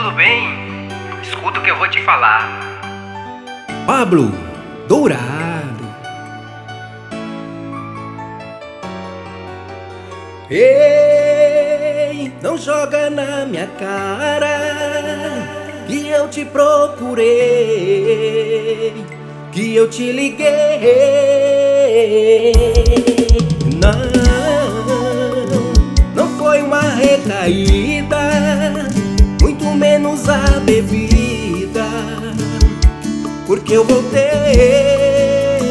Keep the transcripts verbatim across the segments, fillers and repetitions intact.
tudo bem? Escuta o que eu vou te falar. Pablo Dourado. Ei, não joga na minha cara que eu te procurei, que eu te liguei. Não, não foi uma recaída, muito menos a bebida, porque eu voltei.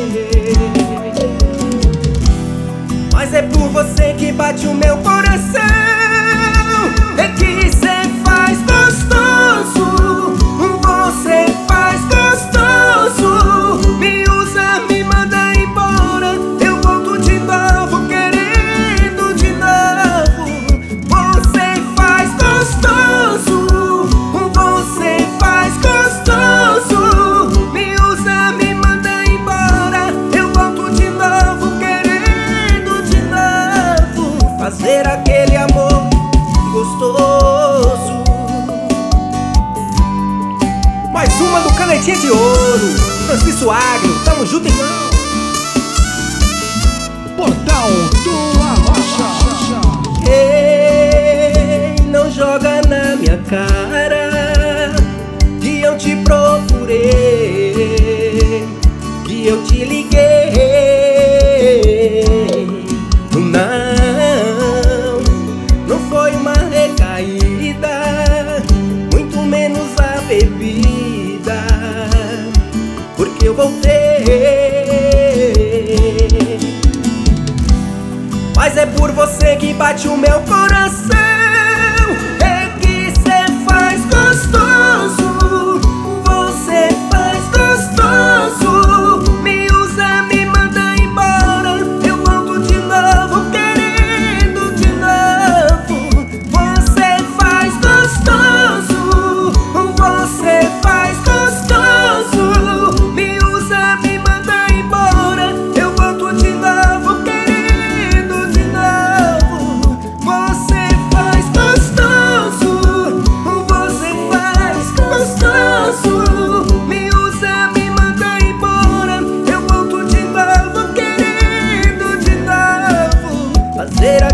Mas é por você que bate o meu coração, é que cê faz gostoso, você faz gostoso. Me usa, me manda embora, eu volto de novo, querendo de novo. Você faz gostoso, você faz gostoso. Me usa, me manda embora, eu volto de novo, querendo de novo. Fazer aquele amor gostoso. Mais uma do Canetinha de Ouro, Francisco Agro, tamo junto, irmão. Portal do Arrocha. Ei, não joga na minha cara que eu te procurei, que eu te liguei. Não, não foi uma recaída, muito menos a bebida, porque eu voltei. Mas é por você que bate o meu coração, é que cê faz gostoso, você faz gostoso. Me usa, me manda embora, eu volto de novo, querendo de novo. Você faz gostoso, você faz gostoso. Me usa, me manda embora, eu volto de novo, querendo de novo. Você faz gostoso, você faz gostoso. Me usa, me manda embora, eu volto de novo, querendo de novo. Fazer